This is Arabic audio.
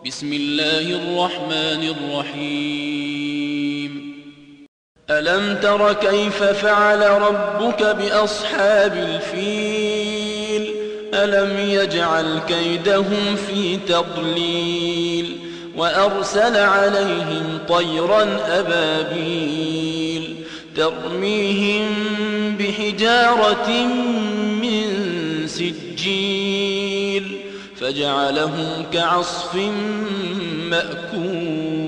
بسم الله الرحمن الرحيم ألم تر كيف فعل ربك بأصحاب الفيل ألم يجعل كيدهم في تضليل وأرسل عليهم طيرا أبابيل ترميهم بحجارة من سجيل فجعلهم كعصف مأكول